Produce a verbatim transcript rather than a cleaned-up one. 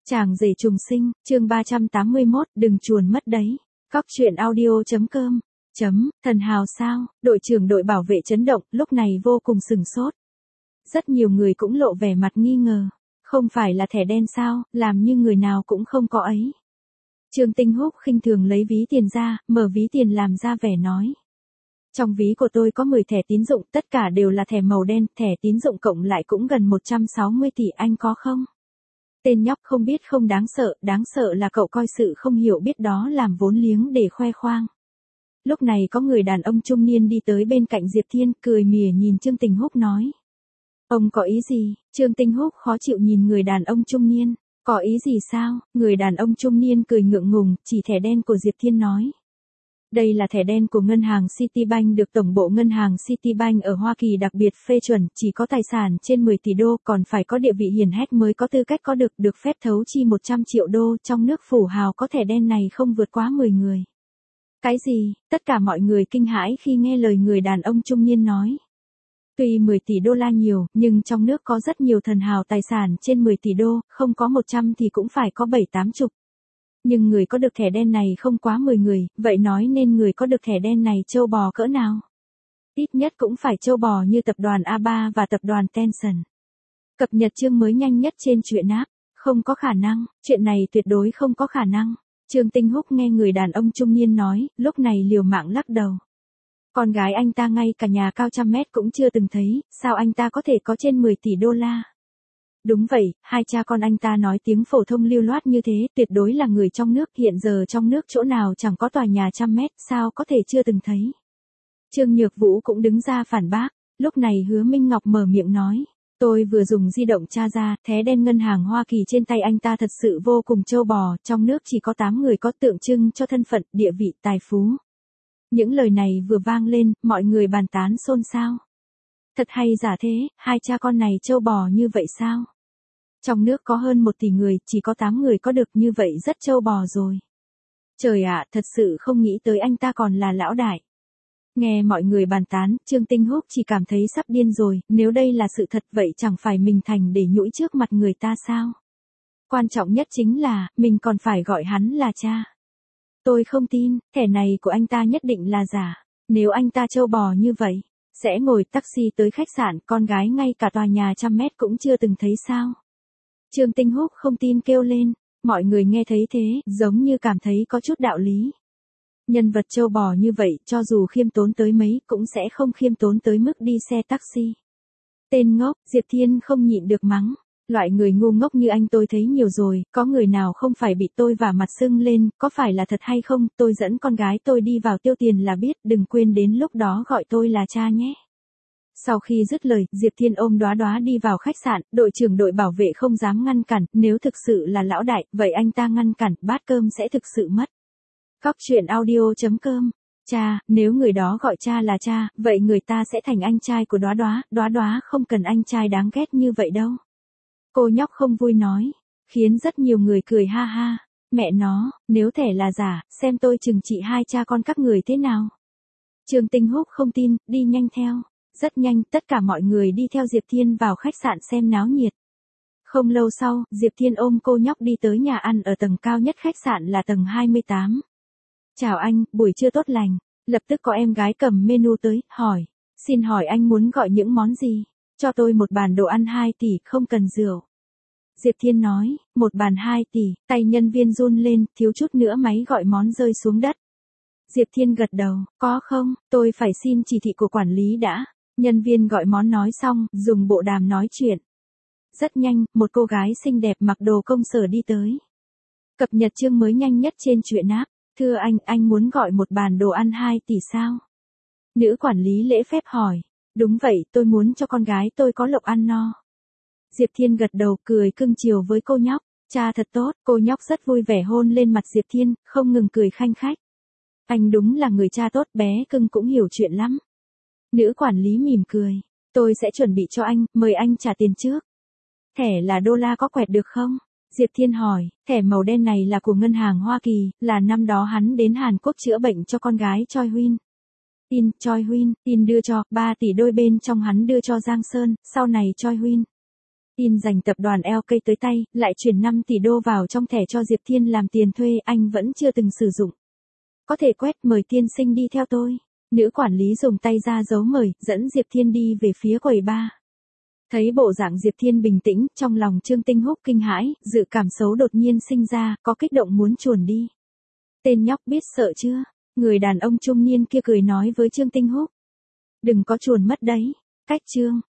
Chàng rể trùng sinh, chương ba trăm tám mươi mốt, đừng chuồn mất đấy. Cóc truyện audio chấm com. Chấm, thần hào sao, đội trưởng đội bảo vệ chấn động, lúc này vô cùng sừng sốt. Rất nhiều người cũng lộ vẻ mặt nghi ngờ. Không phải là thẻ đen sao, làm như người nào cũng không có ấy. Trương Tinh Húc khinh thường lấy ví tiền ra, mở ví tiền làm ra vẻ nói. Trong ví của tôi có mười thẻ tín dụng, tất cả đều là thẻ màu đen, thẻ tín dụng cộng lại cũng gần một trăm sáu mươi tỷ, anh có không? Tên nhóc không biết không đáng sợ, đáng sợ là cậu coi sự không hiểu biết đó làm vốn liếng để khoe khoang. Lúc này có người đàn ông trung niên đi tới bên cạnh Diệp Thiên, cười mỉa nhìn Trương Tinh Húc nói. Ông có ý gì? Trương Tinh Húc khó chịu nhìn người đàn ông trung niên. Có ý gì sao? Người đàn ông trung niên cười ngượng ngùng, chỉ thẻ đen của Diệp Thiên nói. Đây là thẻ đen của ngân hàng Citibank được tổng bộ ngân hàng Citibank ở Hoa Kỳ đặc biệt phê chuẩn, chỉ có tài sản trên mười tỷ đô, còn phải có địa vị hiển hách mới có tư cách có được, được phép thấu chi một trăm triệu đô, trong nước phủ hào có thẻ đen này không vượt quá mười người. Cái gì? Tất cả mọi người kinh hãi khi nghe lời người đàn ông trung niên nói. Tuy mười tỷ đô la nhiều, nhưng trong nước có rất nhiều thần hào tài sản trên mười tỷ đô, không có một trăm thì cũng phải có bảy tám chục. Nhưng người có được thẻ đen này không quá mười người, vậy nói nên người có được thẻ đen này trâu bò cỡ nào? Ít nhất cũng phải trâu bò như tập đoàn a ba và tập đoàn Tencent. Cập nhật chương mới nhanh nhất trên truyện app. Không có khả năng, chuyện này tuyệt đối không có khả năng. Trương Tinh Húc nghe người đàn ông trung niên nói, lúc này liều mạng lắc đầu. Con gái anh ta ngay cả nhà cao trăm mét cũng chưa từng thấy, sao anh ta có thể có trên mười tỷ đô la? Đúng vậy, hai cha con anh ta nói tiếng phổ thông lưu loát như thế, tuyệt đối là người trong nước, hiện giờ trong nước chỗ nào chẳng có tòa nhà trăm mét, sao có thể chưa từng thấy. Trương Nhược Vũ cũng đứng ra phản bác, lúc này Hứa Minh Ngọc mở miệng nói, tôi vừa dùng di động tra ra, thẻ đen ngân hàng Hoa Kỳ trên tay anh ta thật sự vô cùng trâu bò, trong nước chỉ có tám người có tượng trưng cho thân phận, địa vị, tài phú. Những lời này vừa vang lên, mọi người bàn tán xôn xao. Thật hay giả thế, hai cha con này trâu bò như vậy sao? Trong nước có hơn một tỷ người, chỉ có tám người có được như vậy rất trâu bò rồi. Trời ạ, thật sự không nghĩ tới anh ta còn là lão đại. Nghe mọi người bàn tán, Trương Tinh Húc chỉ cảm thấy sắp điên rồi, nếu đây là sự thật vậy chẳng phải mình thành để nhũi trước mặt người ta sao? Quan trọng nhất chính là, mình còn phải gọi hắn là cha. Tôi không tin, thẻ này của anh ta nhất định là giả. Nếu anh ta trâu bò như vậy, sẽ ngồi taxi tới khách sạn, con gái ngay cả tòa nhà trăm mét cũng chưa từng thấy sao? Trương Tinh Húc không tin kêu lên, mọi người nghe thấy thế, giống như cảm thấy có chút đạo lý. Nhân vật trâu bò như vậy, cho dù khiêm tốn tới mấy, cũng sẽ không khiêm tốn tới mức đi xe taxi. Tên ngốc, Diệp Thiên không nhịn được mắng. Loại người ngu ngốc như anh tôi thấy nhiều rồi, có người nào không phải bị tôi vả mặt sưng lên, có phải là thật hay không, tôi dẫn con gái tôi đi vào tiêu tiền là biết, đừng quên đến lúc đó gọi tôi là cha nhé. Sau khi dứt lời, Diệp Thiên ôm Đóa Đóa đi vào khách sạn, đội trưởng đội bảo vệ không dám ngăn cản, nếu thực sự là lão đại, vậy anh ta ngăn cản, bát cơm sẽ thực sự mất. Cóc truyện audio chấm com. Cha, nếu người đó gọi cha là cha, vậy người ta sẽ thành anh trai của Đóa Đóa, Đóa Đóa không cần anh trai đáng ghét như vậy đâu. Cô nhóc không vui nói, khiến rất nhiều người cười ha ha. Mẹ nó, nếu thẻ là giả, xem tôi trừng trị hai cha con các người thế nào. Trương Tinh Húc không tin, đi nhanh theo. Rất nhanh, tất cả mọi người đi theo Diệp Thiên vào khách sạn xem náo nhiệt. Không lâu sau, Diệp Thiên ôm cô nhóc đi tới nhà ăn ở tầng cao nhất khách sạn là tầng hai mươi tám. Chào anh, buổi trưa tốt lành. Lập tức có em gái cầm menu tới, hỏi. Xin hỏi anh muốn gọi những món gì? Cho tôi một bàn đồ ăn hai tỷ, không cần rượu. Diệp Thiên nói, một bàn hai tỷ, tay nhân viên run lên, thiếu chút nữa máy gọi món rơi xuống đất. Diệp Thiên gật đầu, có không, tôi phải xin chỉ thị của quản lý đã. Nhân viên gọi món nói xong, dùng bộ đàm nói chuyện. Rất nhanh, một cô gái xinh đẹp mặc đồ công sở đi tới. Cập nhật chương mới nhanh nhất trên truyện app. Thưa anh, anh muốn gọi một bàn đồ ăn hai tỷ sao? Nữ quản lý lễ phép hỏi. Đúng vậy, tôi muốn cho con gái tôi có lộc ăn no. Diệp Thiên gật đầu cười cưng chiều với cô nhóc. Cha thật tốt, cô nhóc rất vui vẻ hôn lên mặt Diệp Thiên, không ngừng cười khanh khách. Anh đúng là người cha tốt, bé cưng cũng hiểu chuyện lắm. Nữ quản lý mỉm cười. Tôi sẽ chuẩn bị cho anh, mời anh trả tiền trước. Thẻ là đô la có quẹt được không? Diệp Thiên hỏi, thẻ màu đen này là của ngân hàng Hoa Kỳ, là năm đó hắn đến Hàn Quốc chữa bệnh cho con gái Choi Huyên. Tin, Choi Huyên, tin đưa cho, ba tỷ đôi bên trong hắn đưa cho Giang Sơn, sau này Choi Huyên. Tin giành tập đoàn lờ ca tới tay, lại chuyển năm tỷ đô vào trong thẻ cho Diệp Thiên làm tiền thuê, anh vẫn chưa từng sử dụng. Có thể quét, mời tiên sinh đi theo tôi. Nữ quản lý dùng tay ra dấu mời, dẫn Diệp Thiên đi về phía quầy bar. Thấy bộ dạng Diệp Thiên bình tĩnh, trong lòng Trương Tinh Húc kinh hãi, dự cảm xấu đột nhiên sinh ra, có kích động muốn chuồn đi. Tên nhóc biết sợ chưa? Người đàn ông trung niên kia cười nói với Trương Tinh Húc. Đừng có chuồn mất đấy. Cách Trương